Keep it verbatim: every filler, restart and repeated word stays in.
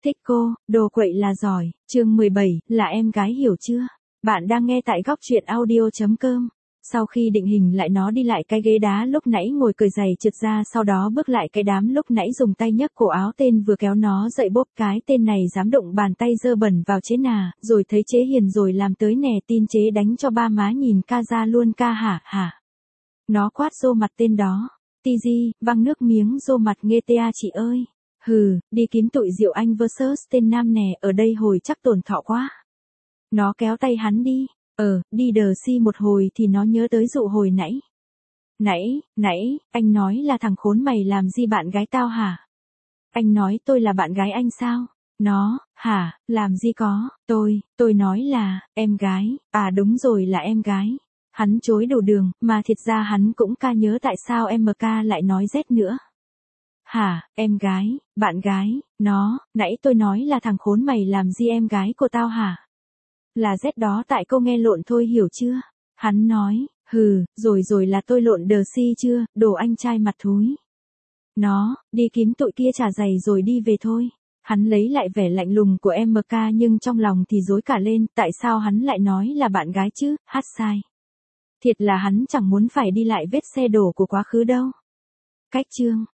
Thích cô, đồ quậy là giỏi, chương mười bảy, là em gái hiểu chưa? Bạn đang nghe tại góc truyện audio chấm com. Sau khi định hình lại nó đi lại cái ghế đá lúc nãy ngồi cởi giày trượt ra, sau đó bước lại cái đám lúc nãy dùng tay nhấc cổ áo tên vừa kéo nó dậy bốp, cái tên này dám đụng bàn tay dơ bẩn vào chế nà, rồi thấy chế hiền rồi làm tới nè, tin chế đánh cho ba má nhìn ca ra luôn ca hả hả. Nó quát rô mặt tên đó, ti gi, văng nước miếng rô mặt nghe ta chị ơi. Hừ, đi kiếm tụi Diệu Anh versus tên nam nè, ở đây hồi chắc tổn thọ quá. Nó kéo tay hắn đi, ờ, đi đờ si một hồi thì nó nhớ tới dụ hồi nãy. Nãy, nãy, anh nói là thằng khốn mày làm gì bạn gái tao hả? Anh nói tôi là bạn gái anh sao? Nó, hả, làm gì có, tôi, tôi nói là, em gái, à đúng rồi là em gái. Hắn chối đầu đường, mà thiệt ra hắn cũng ca nhớ tại sao em ca lại nói Z nữa. Hả, em gái, bạn gái, nó, nãy tôi nói là thằng khốn mày làm gì em gái của tao hả? Là Z đó, tại cô nghe lộn thôi hiểu chưa? Hắn nói, hừ, rồi rồi là tôi lộn đờ si chưa, đồ anh trai mặt thúi. Nó, đi kiếm tụi kia trả giày rồi đi về thôi. Hắn lấy lại vẻ lạnh lùng của em ca nhưng trong lòng thì rối cả lên, tại sao hắn lại nói là bạn gái chứ, hát sai. Thiệt là hắn chẳng muốn phải đi lại vết xe đổ của quá khứ đâu. Cách chương